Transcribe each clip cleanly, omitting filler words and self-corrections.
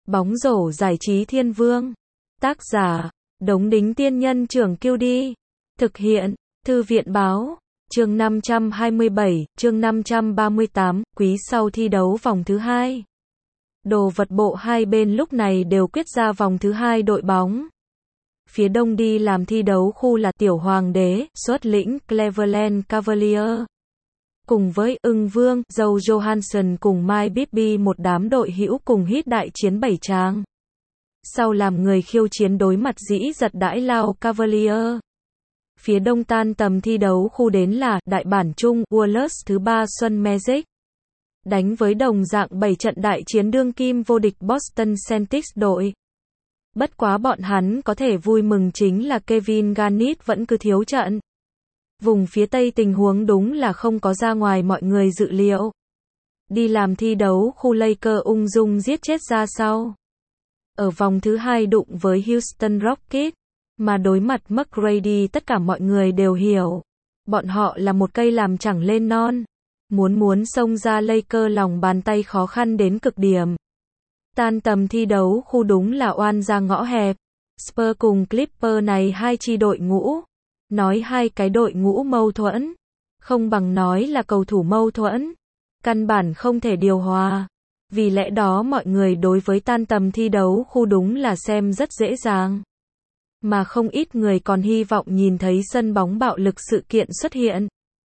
Bóng rổ giải trí thiên vương. Tác giả, Đống Đính Tiên Nhân Trưởng Kiêu Đi. Thực hiện, Thư viện Báo. Chương 527, chương 538, quý sau thi đấu vòng thứ 2. Đồ vật bộ hai bên lúc này đều quyết ra vòng thứ 2 đội bóng. Phía đông đi làm thi đấu khu là Tiểu Hoàng đế, xuất lĩnh Cleveland Cavaliers. Cùng với Ưng Vương, Joe Johansson cùng Mike Bibby một đám đội hữu cùng hít đại chiến 7 tràng. Sau làm người khiêu chiến đối mặt dĩ giật đãi lao Cavaliers. Phía đông tan tầm thi đấu khu đến là đại bản chung Wallace thứ 3 Xuân Magic. Đánh với đồng dạng 7 trận đại chiến đương kim vô địch Boston Celtics đội. Bất quá bọn hắn có thể vui mừng chính là Kevin Garnett vẫn cứ thiếu trận. Vùng phía Tây tình huống đúng là không có ra ngoài mọi người dự liệu. Đi làm thi đấu khu Lakers ung dung giết chết ra sau. Ở vòng thứ 2 đụng với Houston Rockets, mà đối mặt McGrady tất cả mọi người đều hiểu. Bọn họ là một cây làm chẳng lên non. Muốn xông ra Lakers lòng bàn tay khó khăn đến cực điểm. Tan tầm thi đấu khu đúng là oan ra ngõ hẹp. Spurs cùng Clippers này hai chi đội ngũ. Nói hai cái đội ngũ mâu thuẫn. Không bằng nói là cầu thủ mâu thuẫn. Căn bản không thể điều hòa. Vì lẽ đó mọi người đối với tan tầm thi đấu khu đúng là xem rất dễ dàng. Mà không ít người còn hy vọng nhìn thấy sân bóng bạo lực sự kiện xuất hiện.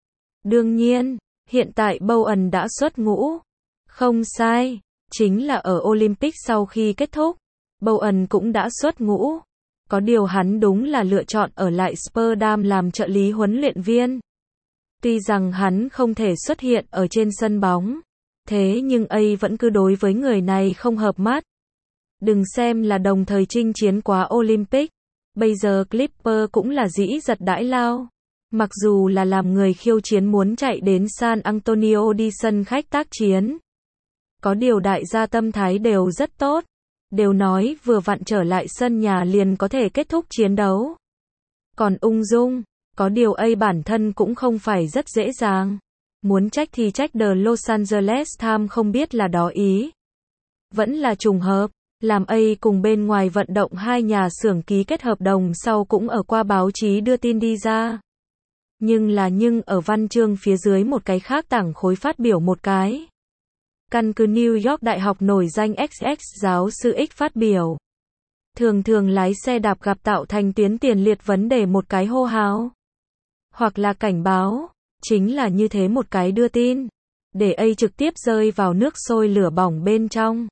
Đương nhiên, hiện tại Bowen đã xuất ngũ. Không sai, chính là ở Olympic sau khi kết thúc. Bowen cũng đã xuất ngũ. Có điều hắn đúng là lựa chọn ở lại Spurs làm trợ lý huấn luyện viên. Tuy rằng hắn không thể xuất hiện ở trên sân bóng. Thế nhưng ấy vẫn cứ đối với người này không hợp mắt. Đừng xem là đồng thời chinh chiến quá Olympic. Bây giờ Clippers cũng là dĩ giật đãi lao. Mặc dù là làm người khiêu chiến muốn chạy đến San Antonio đi sân khách tác chiến. Có điều đại gia tâm thái đều rất tốt. Đều nói vừa vặn trở lại sân nhà liền có thể kết thúc chiến đấu. Còn ung dung, có điều ấy bản thân cũng không phải rất dễ dàng. Muốn trách thì trách The Los Angeles Times không biết là đó ý. Vẫn là trùng hợp, làm ấy cùng bên ngoài vận động hai nhà xưởng ký kết hợp đồng sau cũng ở qua báo chí đưa tin đi ra. Nhưng ở văn chương phía dưới một cái khác tảng khối phát biểu một cái. Căn cứ New York Đại học nổi danh XX giáo sư X phát biểu. Thường lái xe đạp gặp tạo thành tuyến tiền liệt vấn đề một cái hô hào. Hoặc là cảnh báo. Chính là như thế một cái đưa tin. Để ấy trực tiếp rơi vào nước sôi lửa bỏng bên trong.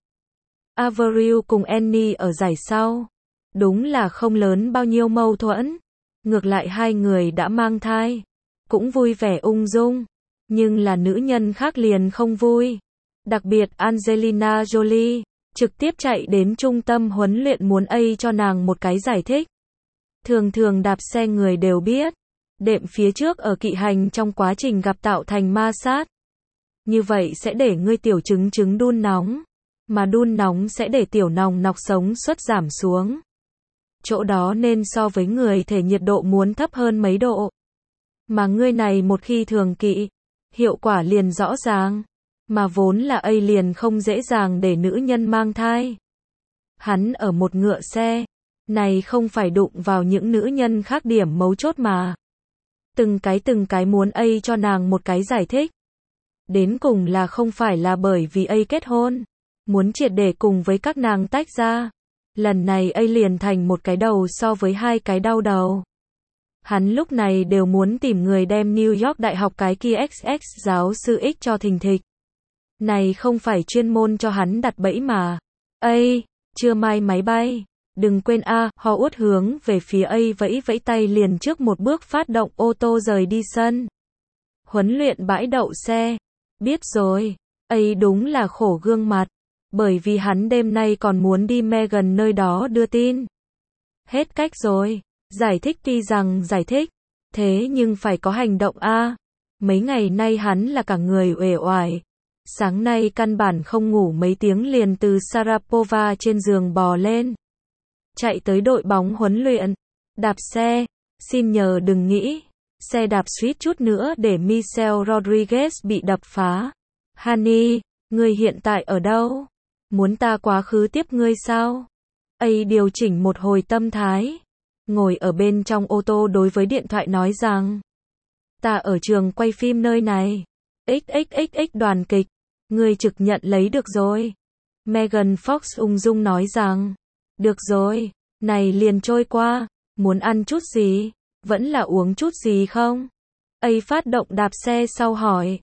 Avril cùng Annie ở giải sau. Đúng là không lớn bao nhiêu mâu thuẫn. Ngược lại hai người đã mang thai. Cũng vui vẻ ung dung. Nhưng là nữ nhân khác liền không vui. Đặc biệt Angelina Jolie. Trực tiếp chạy đến trung tâm huấn luyện muốn ấy cho nàng một cái giải thích. Thường đạp xe người đều biết. Đệm phía trước ở kỵ hành trong quá trình gặp tạo thành ma sát. Như vậy sẽ để ngươi tiểu trứng đun nóng. Mà đun nóng sẽ để tiểu nòng nọc sống suất giảm xuống. Chỗ đó nên so với người thể nhiệt độ muốn thấp hơn mấy độ. Mà ngươi này một khi thường kỵ, hiệu quả liền rõ ràng. Mà vốn là ấy liền không dễ dàng để nữ nhân mang thai. Hắn ở một ngựa xe. Này không phải đụng vào những nữ nhân khác điểm mấu chốt mà. Từng cái muốn ấy cho nàng một cái giải thích. Đến cùng là không phải là bởi vì ấy kết hôn. Muốn triệt để cùng với các nàng tách ra. Lần này ấy liền thành một cái đầu so với hai cái đau đầu. Hắn lúc này đều muốn tìm người đem New York Đại học cái kia XX giáo sư X cho thình thịch. Này không phải chuyên môn cho hắn đặt bẫy mà. Ây, chưa mai máy bay. Đừng quên họ uất hướng về phía ấy vẫy tay liền trước một bước phát động ô tô rời đi sân. Huấn luyện bãi đậu xe. Biết rồi, ấy đúng là khổ gương mặt. Bởi vì hắn đêm nay còn muốn đi Meghan nơi đó đưa tin. Hết cách rồi. Giải thích tuy rằng giải thích. Thế nhưng phải có hành động Mấy ngày nay hắn là cả người uể oải. Sáng nay căn bản không ngủ mấy tiếng liền từ Sharapova trên giường bò lên. Chạy tới đội bóng huấn luyện. Đạp xe. Xin nhờ đừng nghĩ. Xe đạp suýt chút nữa để Michelle Rodriguez bị đập phá. Honey, người hiện tại ở đâu? Muốn ta quá khứ tiếp ngươi sao? A điều chỉnh một hồi tâm thái. Ngồi ở bên trong ô tô đối với điện thoại nói rằng. Ta ở trường quay phim nơi này. XXXX đoàn kịch. Ngươi trực nhận lấy được rồi. Megan Fox ung dung nói rằng. Được rồi, này liền trôi qua. Muốn ăn chút gì? Vẫn là uống chút gì không? A phát động đạp xe sau hỏi.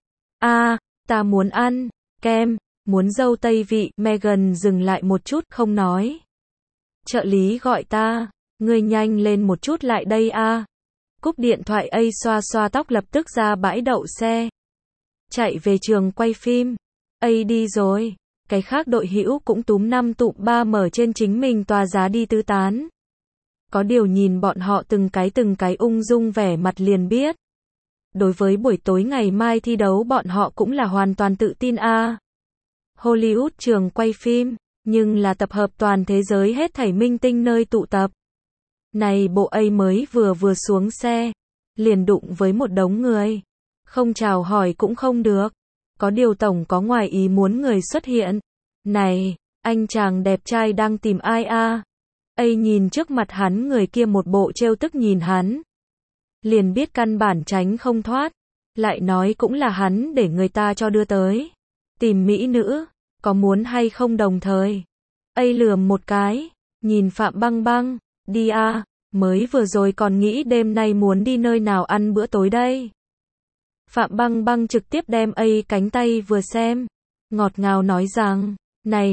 Ta muốn ăn kem, muốn dâu tây vị. Megan dừng lại một chút không nói. Trợ lý gọi ta, ngươi nhanh lên một chút lại đây a. Cúp điện thoại A xoa xoa tóc lập tức ra bãi đậu xe. Chạy về trường quay phim. A đi rồi, cái khác đội hữu cũng túm năm tụm ba mở trên chính mình tòa giá đi tứ tán. Có điều nhìn bọn họ từng cái ung dung vẻ mặt liền biết. Đối với buổi tối ngày mai thi đấu bọn họ cũng là hoàn toàn tự tin a. Hollywood trường quay phim, nhưng là tập hợp toàn thế giới hết thảy minh tinh nơi tụ tập. Này bộ A mới vừa xuống xe, liền đụng với một đống người. Không chào hỏi cũng không được. Có điều tổng có ngoài ý muốn người xuất hiện. Này, anh chàng đẹp trai đang tìm ai a? A nhìn trước mặt hắn người kia một bộ trêu tức nhìn hắn. Liền biết căn bản tránh không thoát. Lại nói cũng là hắn để người ta cho đưa tới. Tìm mỹ nữ, có muốn hay không đồng thời. A lườm một cái, nhìn Phạm Băng Băng, đi a, mới vừa rồi còn nghĩ đêm nay muốn đi nơi nào ăn bữa tối đây. Phạm Băng Băng trực tiếp đem A cánh tay vừa xem, ngọt ngào nói rằng, này,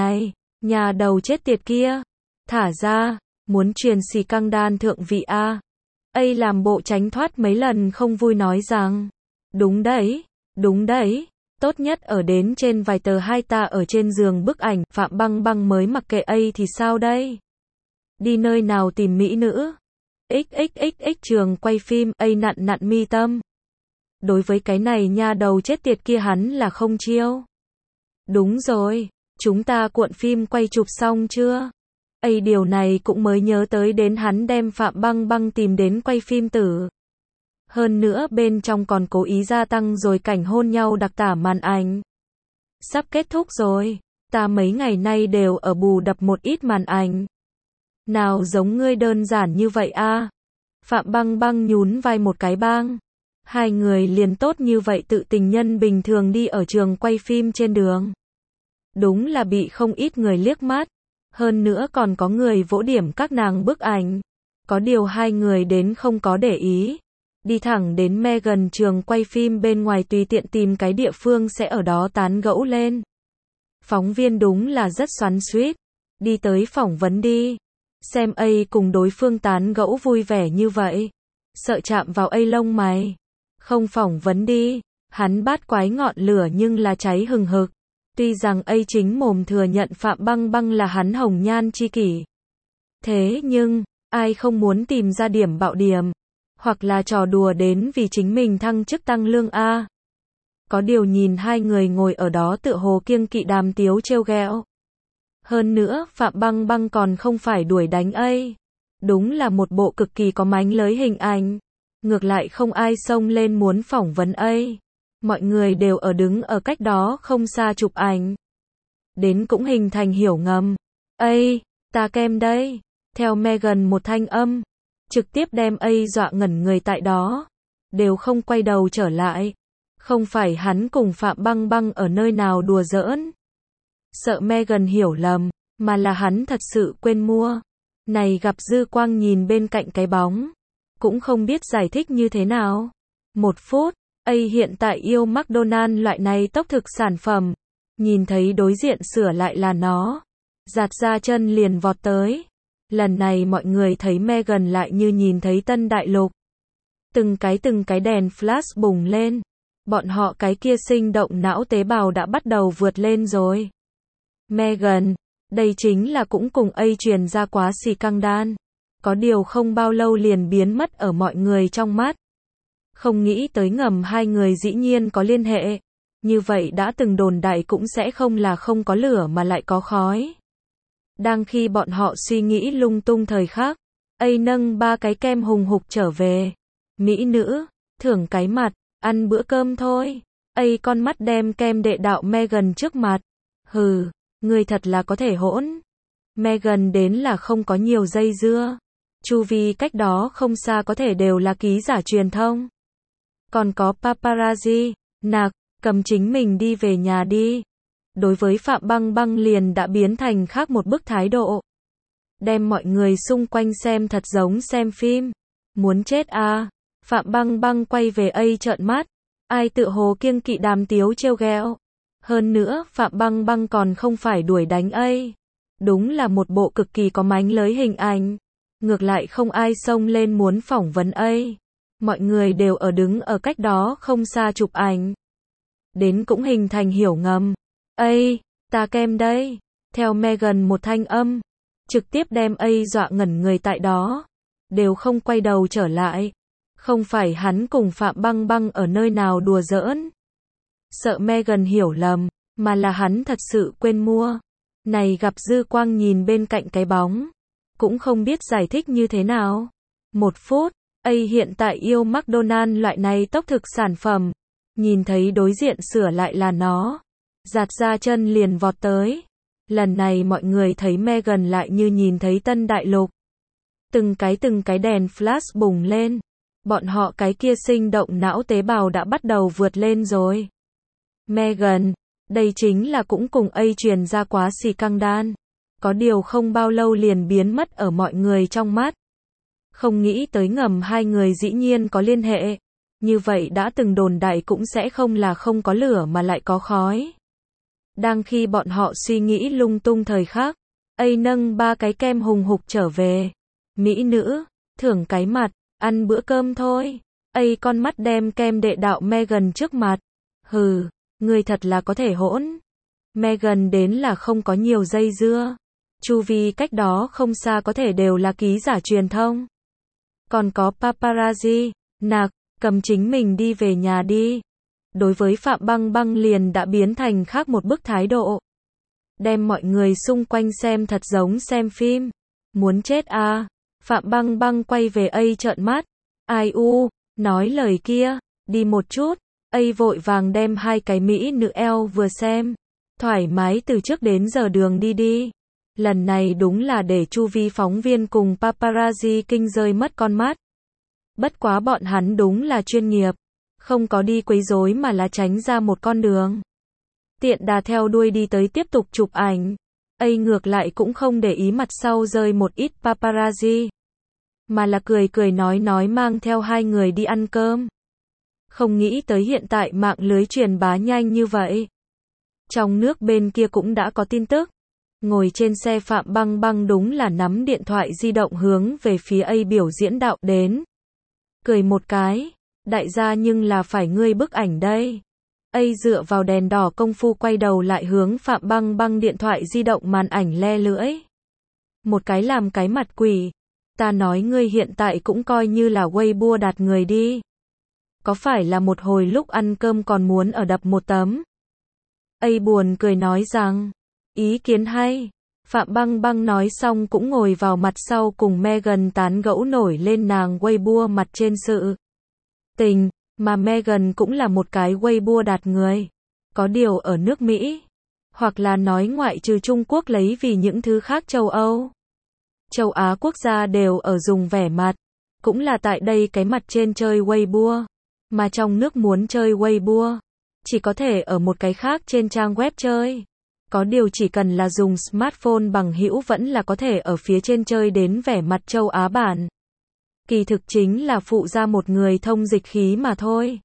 nhà đầu chết tiệt kia, thả ra, muốn truyền xì căng đan thượng vị a. A làm bộ tránh thoát mấy lần không vui nói rằng, đúng đấy, tốt nhất ở đến trên vài tờ hai ta ở trên giường bức ảnh. Phạm Băng Băng mới mặc kệ A thì sao đây? Đi nơi nào tìm mỹ nữ? XXXX trường quay phim. A nặn mi tâm. Đối với cái này nha đầu chết tiệt kia hắn là không chiêu. Đúng rồi, chúng ta cuộn phim quay chụp xong chưa? A điều này cũng mới nhớ tới đến hắn đem Phạm Băng Băng tìm đến quay phim tử. Hơn nữa bên trong còn cố ý gia tăng rồi cảnh hôn nhau đặc tả màn ảnh. Sắp kết thúc rồi, ta mấy ngày nay đều ở bù đập một ít màn ảnh. Nào giống ngươi đơn giản như vậy a? Phạm Băng Băng nhún vai một cái bang. Hai người liền tốt như vậy tự tình nhân bình thường đi ở trường quay phim trên đường. Đúng là bị không ít người liếc mắt. Hơn nữa còn có người vỗ điểm các nàng bức ảnh. Có điều hai người đến không có để ý. Đi thẳng đến Megan trường quay phim bên ngoài tùy tiện tìm cái địa phương sẽ ở đó tán gẫu lên. Phóng viên đúng là rất xoắn xuýt. Đi tới phỏng vấn đi. Xem A cùng đối phương tán gẫu vui vẻ như vậy. Sợ chạm vào A lông mày. Không phỏng vấn đi. Hắn bát quái ngọn lửa nhưng là cháy hừng hực. Tuy rằng A chính mồm thừa nhận Phạm Băng Băng là hắn hồng nhan chi kỷ. Thế nhưng, ai không muốn tìm ra điểm bạo điểm. Hoặc là trò đùa đến vì chính mình thăng chức tăng lương a. Có điều nhìn hai người ngồi ở đó tựa hồ kiêng kỵ đàm tiếu trêu ghẹo. Hơn nữa, Phạm Băng Băng còn không phải đuổi đánh A. Đúng là một bộ cực kỳ có mánh lới hình ảnh. Ngược lại không ai xông lên muốn phỏng vấn A. Mọi người đều ở đứng ở cách đó không xa chụp ảnh. Đến cũng hình thành hiểu ngầm. A, ta kem đây. Theo Megan một thanh âm. Trực tiếp đem A dọa ngẩn người tại đó. Đều không quay đầu trở lại. Không phải hắn cùng Phạm Băng Băng ở nơi nào đùa giỡn. Sợ Megan hiểu lầm. Mà là hắn thật sự quên mua. Này gặp dư quang nhìn bên cạnh cái bóng. Cũng không biết giải thích như thế nào. 1 phút. A hiện tại yêu McDonald loại này tốc thực sản phẩm. Nhìn thấy đối diện sửa lại là nó. Giạt ra chân liền vọt tới. Lần này mọi người thấy Megan lại như nhìn thấy tân đại lục. Từng cái đèn flash bùng lên. Bọn họ cái kia sinh động não tế bào đã bắt đầu vượt lên rồi. Megan, đây chính là cũng cùng A truyền ra quá xì căng đan. Có điều không bao lâu liền biến mất ở mọi người trong mắt. Không nghĩ tới ngầm hai người dĩ nhiên có liên hệ. Như vậy đã từng đồn đại cũng sẽ không là không có lửa mà lại có khói. Đang khi bọn họ suy nghĩ lung tung thời khắc, A nâng 3 cái kem hùng hục trở về. Mỹ nữ, thưởng cái mặt, ăn bữa cơm thôi. A con mắt đem kem đệ đạo Megan trước mặt. Hừ, Ngươi thật là có thể hỗn. Meghan đến là không có nhiều dây dưa. Chu vi cách đó không xa có thể đều là ký giả truyền thông. Còn có paparazzi, nạc, cầm chính mình đi về nhà đi. Đối với Phạm Băng Băng liền đã biến thành khác một bức thái độ. Đem mọi người xung quanh xem thật giống xem phim. Muốn chết à? Phạm Băng Băng quay về trợn mắt. Ai tự hồ kiêng kỵ Đàm Tiếu trêu ghẹo. Hơn nữa, Phạm Băng Băng còn không phải đuổi đánh Đúng là một bộ cực kỳ có mánh lới hình ảnh. Ngược lại không ai xông lên muốn phỏng vấn Mọi người đều đứng ở cách đó không xa chụp ảnh. Đến cũng hình thành hiểu ngầm. Ta kem đây. Theo Meghan một thanh âm. Trực tiếp đem dọa ngẩn người tại đó. Đều không quay đầu trở lại. Không phải hắn cùng Phạm Băng Băng ở nơi nào đùa giỡn. Sợ Meghan hiểu lầm. Mà là hắn thật sự quên mua. Này gặp dư quang nhìn bên cạnh cái bóng. Cũng không biết giải thích như thế nào. 1 phút. Hiện tại yêu McDonald loại này tốc thực sản phẩm. Nhìn thấy đối diện sửa lại là nó. Giạt ra chân liền vọt tới. Lần này mọi người thấy Meghan lại như nhìn thấy tân đại lục. Từng cái đèn flash bùng lên. Bọn họ cái kia sinh động não tế bào đã bắt đầu vượt lên rồi. Meghan, đây chính là cũng cùng truyền ra quá xì căng đan. Có điều không bao lâu liền biến mất ở mọi người trong mắt. Không nghĩ tới ngầm hai người dĩ nhiên có liên hệ. Như vậy đã từng đồn đại cũng sẽ không là không có lửa mà lại có khói. Đang khi bọn họ suy nghĩ lung tung thời khắc, nâng 3 cái kem hùng hục trở về. Mỹ nữ, thưởng cái mặt, ăn bữa cơm thôi. Con mắt đem kem đệ đạo Meghan trước mặt. Hừ, ngươi thật là có thể hỗn. Meghan đến là không có nhiều dây dưa. Chu vi cách đó không xa có thể đều là ký giả truyền thông. Còn có paparazzi, nạc, cầm chính mình đi về nhà đi. Đối với Phạm Băng Băng liền đã biến thành khác một bức thái độ. Đem mọi người xung quanh xem thật giống xem phim. Muốn chết à? Phạm Băng Băng quay về trợn mắt. Ai u, nói lời kia, đi một chút. Vội vàng đem 2 cái mỹ nữ eo vừa xem. Thoải mái từ trước đến giờ đường đi. Lần này đúng là để chu vi phóng viên cùng paparazzi kinh rơi mất con mắt. Bất quá bọn hắn đúng là chuyên nghiệp. Không có đi quấy rối mà là tránh ra một con đường. Tiện đà theo đuôi đi tới tiếp tục chụp ảnh. Ngược lại cũng không để ý mặt sau rơi một ít paparazzi. Mà là cười nói mang theo 2 người đi ăn cơm. Không nghĩ tới hiện tại mạng lưới truyền bá nhanh như vậy. Trong nước bên kia cũng đã có tin tức. Ngồi trên xe Phạm Băng Băng đúng là nắm điện thoại di động hướng về phía biểu diễn đạo đến. Cười một cái. Đại gia nhưng là phải ngươi bức ảnh đây. Dựa vào đèn đỏ công phu quay đầu lại hướng Phạm Băng Băng điện thoại di động màn ảnh le lưỡi. Một cái làm cái mặt quỷ. Ta nói ngươi hiện tại cũng coi như là Weibo đạt người đi. Có phải là một hồi lúc ăn cơm còn muốn ở đập một tấm? Buồn cười nói rằng, ý kiến hay. Phạm Băng Băng nói xong cũng ngồi vào mặt sau cùng Meghan tán gẫu nổi lên nàng Weibo mặt trên sự tình, mà Meghan cũng là một cái Weibo đạt người. Có điều ở nước Mỹ, hoặc là nói ngoại trừ Trung Quốc lấy vì những thứ khác châu Âu, châu Á quốc gia đều ở dùng vẻ mặt, cũng là tại đây cái mặt trên chơi Weibo, mà trong nước muốn chơi Weibo, chỉ có thể ở một cái khác trên trang web chơi. Có điều chỉ cần là dùng smartphone bằng hữu vẫn là có thể ở phía trên chơi đến vẻ mặt châu Á bản. Kỳ thực chính là phụ ra một người thông dịch khí mà thôi.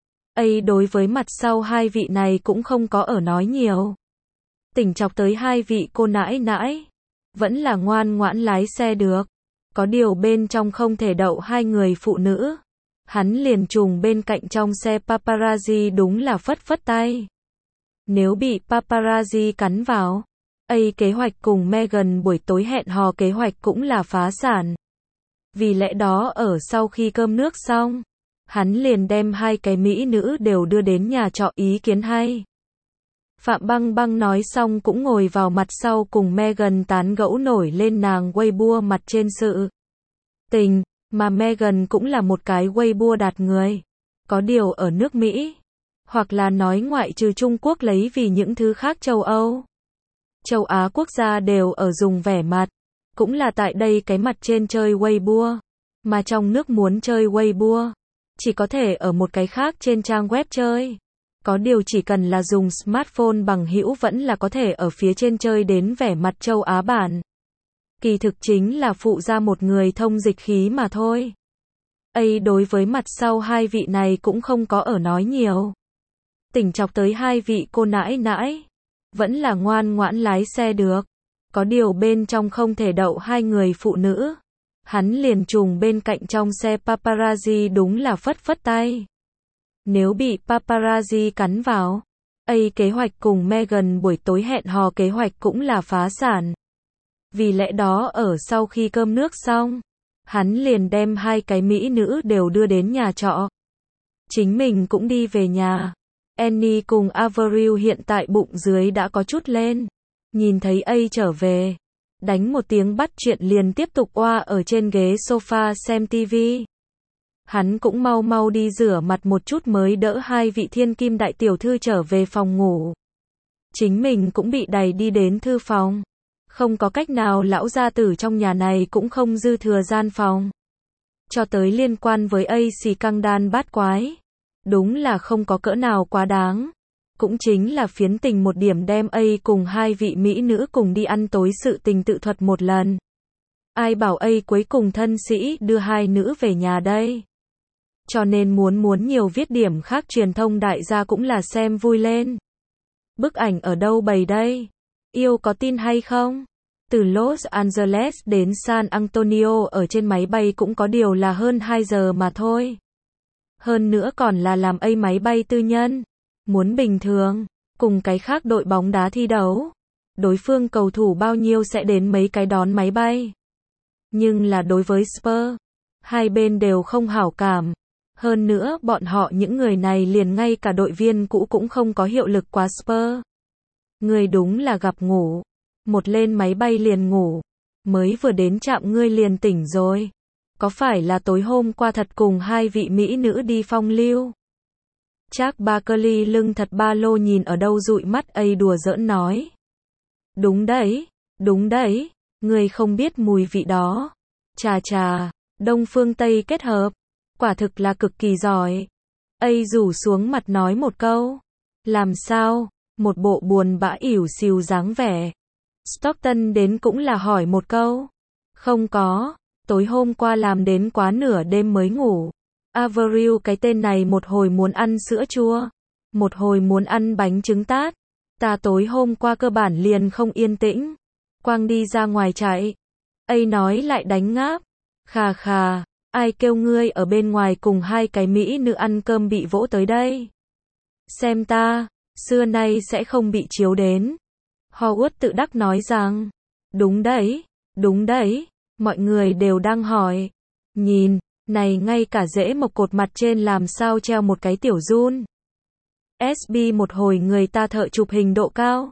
Đối với mặt sau 2 vị này cũng không có ở nói nhiều. Tỉnh chọc tới 2 vị cô nãi nãi. Vẫn là ngoan ngoãn lái xe được. Có điều bên trong không thể đậu 2 người phụ nữ. Hắn liền trùng bên cạnh trong xe paparazzi đúng là phất phất tay. Nếu bị paparazzi cắn vào, kế hoạch cùng Meghan buổi tối hẹn hò kế hoạch cũng là phá sản. Vì lẽ đó ở sau khi cơm nước xong, hắn liền đem 2 cái mỹ nữ đều đưa đến nhà trọ ý kiến hay. Phạm Băng Băng nói xong cũng ngồi vào mặt sau cùng Meghan tán gẫu nổi lên nàng Weibo mặt trên sự tình, mà Meghan cũng là một cái Weibo đạt người. Có điều ở nước Mỹ, hoặc là nói ngoại trừ Trung Quốc lấy vì những thứ khác châu Âu, châu Á quốc gia đều ở dùng vẻ mặt. Cũng là tại đây cái mặt trên chơi Weibo. Mà trong nước muốn chơi Weibo, chỉ có thể ở một cái khác trên trang web chơi. Có điều chỉ cần là dùng smartphone bằng hữu vẫn là có thể ở phía trên chơi đến vẻ mặt châu Á bản. Kỳ thực chính là phụ ra một người thông dịch khí mà thôi. Đối với mặt sau hai vị này cũng không có ở nói nhiều. Tỉnh chọc tới hai vị cô nãi nãi. Vẫn là ngoan ngoãn lái xe được. Có điều bên trong không thể đậu hai người phụ nữ. Hắn liền trùng bên cạnh trong xe paparazzi đúng là phất phất tay. Nếu bị paparazzi cắn vào, kế hoạch cùng Meghan buổi tối hẹn hò kế hoạch cũng là phá sản. Vì lẽ đó ở sau khi cơm nước xong, hắn liền đem hai cái mỹ nữ đều đưa đến nhà trọ. Chính mình cũng đi về nhà. Annie cùng Avril hiện tại bụng dưới đã có chút lên. Nhìn thấy trở về, đánh một tiếng bắt chuyện liền tiếp tục oa ở trên ghế sofa xem tivi. Hắn cũng mau mau đi rửa mặt một chút mới đỡ hai vị thiên kim đại tiểu thư trở về phòng ngủ. Chính mình cũng bị đẩy đi đến thư phòng. Không có cách nào, lão gia tử trong nhà này cũng không dư thừa gian phòng. Cho tới liên quan với xì căng đan bát quái. Đúng là không có cỡ nào quá đáng. Cũng chính là phiến tình một điểm đem cùng hai vị mỹ nữ cùng đi ăn tối sự tình tự thuật một lần. Ai bảo cuối cùng thân sĩ đưa hai nữ về nhà đây. Cho nên muốn nhiều viết điểm khác truyền thông đại gia cũng là xem vui lên. Bức ảnh ở đâu bày đây? Yêu có tin hay không? Từ Los Angeles đến San Antonio ở trên máy bay cũng có điều là hơn 2 giờ mà thôi. Hơn nữa còn là làm máy bay tư nhân. Muốn bình thường, cùng cái khác đội bóng đá thi đấu. Đối phương cầu thủ bao nhiêu sẽ đến mấy cái đón máy bay. Nhưng là đối với Spurs, hai bên đều không hảo cảm. Hơn nữa bọn họ những người này liền ngay cả đội viên cũ cũng không có hiệu lực quá Spurs. Ngươi đúng là gặp ngủ. Một lên máy bay liền ngủ. Mới vừa đến trạm ngươi liền tỉnh rồi. Có phải là tối hôm qua thật cùng hai vị mỹ nữ đi phong lưu? Charles Barkley lưng thật ba lô nhìn ở đâu dụi mắt đùa giỡn nói. Đúng đấy, ngươi không biết mùi vị đó. Chà chà, Đông phương Tây kết hợp. Quả thực là cực kỳ giỏi. Rủ xuống mặt nói một câu. Làm sao? Một bộ buồn bã ỉu xìu dáng vẻ. Stockton đến cũng là hỏi một câu. Không có, tối hôm qua làm đến quá nửa đêm mới ngủ. Avril cái tên này một hồi muốn ăn sữa chua, một hồi muốn ăn bánh trứng tát. Ta tối hôm qua cơ bản liền không yên tĩnh. Quang đi ra ngoài chạy. Nói lại đánh ngáp. Khà khà, ai kêu ngươi ở bên ngoài cùng hai cái mỹ nữ ăn cơm bị vỗ tới đây. Xem ta, xưa nay sẽ không bị chiếu đến. Howard tự đắc nói rằng. Đúng đấy, mọi người đều đang hỏi. Nhìn, này ngay cả rễ mộc cột mặt trên làm sao treo một cái tiểu giun. SB một hồi người ta thợ chụp hình độ cao.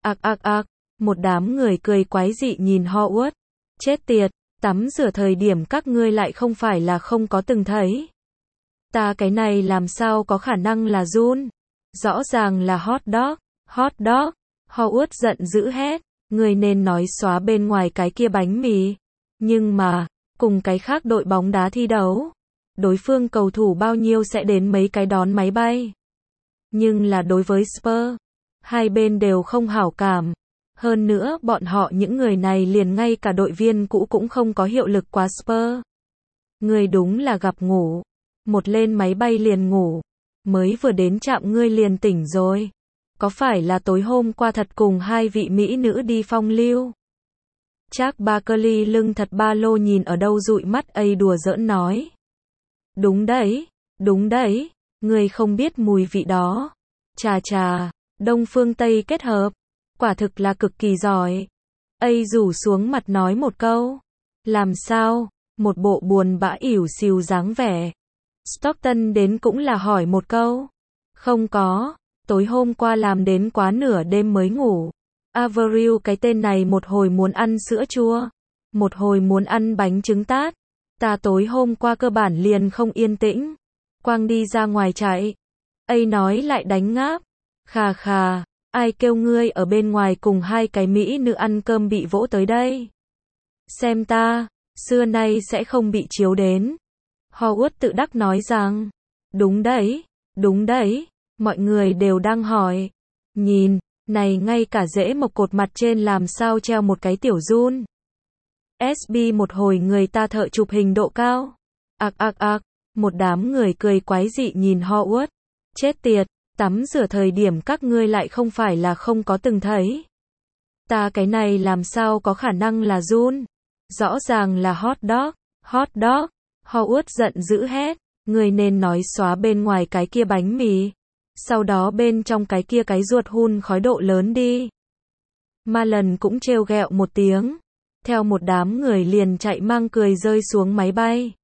Một đám người cười quái dị nhìn Howard. Chết tiệt, tắm rửa thời điểm các ngươi lại không phải là không có từng thấy. Ta cái này làm sao có khả năng là giun. Rõ ràng là hot dog. Howard giận dữ hét. Người nên nói xóa bên ngoài cái kia bánh mì. Nhưng mà, cùng cái khác đội bóng đá thi đấu. Đối phương cầu thủ bao nhiêu sẽ đến mấy cái đón máy bay. Nhưng là đối với Spurs, hai bên đều không hảo cảm. Hơn nữa bọn họ những người này liền ngay cả đội viên cũ cũng không có hiệu lực quá Spurs. Ngươi đúng là gặp ngủ. Một lên máy bay liền ngủ. Mới vừa đến trạm ngươi liền tỉnh rồi. Có phải là tối hôm qua thật cùng hai vị mỹ nữ đi phong lưu? Charles Barkley lưng thật ba lô nhìn ở đâu dụi mắt đùa giỡn nói. Đúng đấy, ngươi không biết mùi vị đó. Chà chà, Đông phương Tây kết hợp. Quả thực là cực kỳ giỏi. Rủ xuống mặt nói một câu. Làm sao? Một bộ buồn bã ỉu xìu dáng vẻ. Stockton đến cũng là hỏi một câu. Không có, tối hôm qua làm đến quá nửa đêm mới ngủ. Avril cái tên này một hồi muốn ăn sữa chua, một hồi muốn ăn bánh trứng tát. Ta tối hôm qua cơ bản liền không yên tĩnh. Quang đi ra ngoài chạy. Nói lại đánh ngáp. Khà khà, Ai kêu ngươi ở bên ngoài cùng hai cái mỹ nữ ăn cơm bị vỗ tới đây? Xem ta, xưa nay sẽ không bị chiếu đến. Howard tự đắc nói rằng, đúng đấy, mọi người đều đang hỏi. Nhìn, này ngay cả rễ mộc cột mặt trên làm sao treo một cái tiểu giun. SB một hồi người ta thợ chụp hình độ cao. Một đám người cười quái dị nhìn Howard. Chết tiệt, tắm rửa thời điểm các ngươi lại không phải là không có từng thấy. Ta cái này làm sao có khả năng là giun? Rõ ràng là hot dog. Howard giận dữ hét, người nên nói xóa bên ngoài cái kia bánh mì. Sau đó bên trong cái kia cái ruột hun khói độ lớn đi. Marlon cũng trêu ghẹo một tiếng. Theo một đám người liền chạy mang cười rơi xuống máy bay.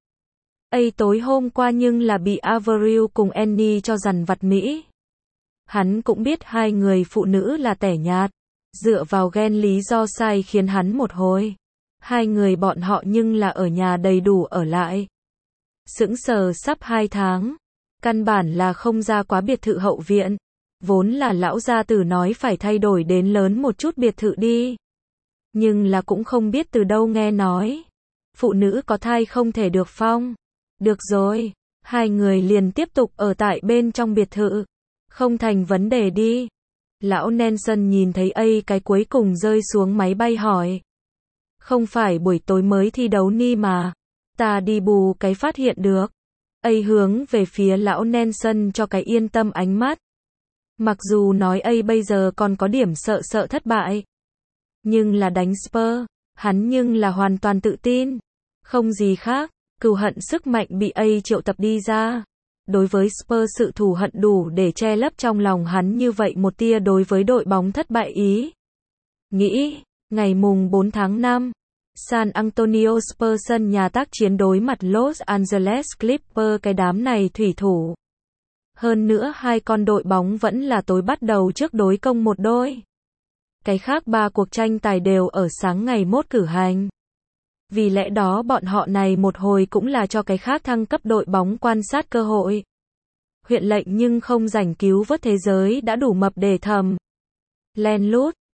Tối hôm qua nhưng là bị Avril cùng Annie cho dằn vặt Mỹ. Hắn cũng biết hai người phụ nữ là tẻ nhạt. Dựa vào ghen lý do sai khiến hắn một hồi. Hai người bọn họ nhưng là ở nhà đầy đủ ở lại. Sững sờ sắp 2 tháng. Căn bản là không ra quá biệt thự hậu viện. Vốn là lão gia tử nói phải thay đổi đến lớn một chút biệt thự đi. Nhưng là cũng không biết từ đâu nghe nói. Phụ nữ có thai không thể được phong. Được rồi, hai người liền tiếp tục ở tại bên trong biệt thự. Không thành vấn đề đi. Lão Nelson nhìn thấy cái cuối cùng rơi xuống máy bay hỏi. Không phải buổi tối mới thi đấu ni mà. Ta đi bù cái phát hiện được. Hướng về phía lão Nelson cho cái yên tâm ánh mắt. Mặc dù nói bây giờ còn có điểm sợ thất bại. Nhưng là đánh Spurs, hắn nhưng là hoàn toàn tự tin. Không gì khác, cừu hận sức mạnh bị triệu tập đi ra. Đối với Spurs sự thù hận đủ để che lấp trong lòng hắn như vậy một tia đối với đội bóng thất bại ý. Nghĩ, ngày mùng 4 tháng 5, San Antonio Spurs sân nhà tác chiến đối mặt Los Angeles Clippers cái đám này thủy thủ. Hơn nữa hai con đội bóng vẫn là tối bắt đầu trước đối công một đôi. Cái khác 3 cuộc tranh tài đều ở sáng ngày mốt cử hành. Vì lẽ đó bọn họ này một hồi cũng là cho cái khác thăng cấp đội bóng quan sát cơ hội. Huyện lệnh nhưng không rảnh cứu vớt thế giới đã đủ mập để thầm. Len lút,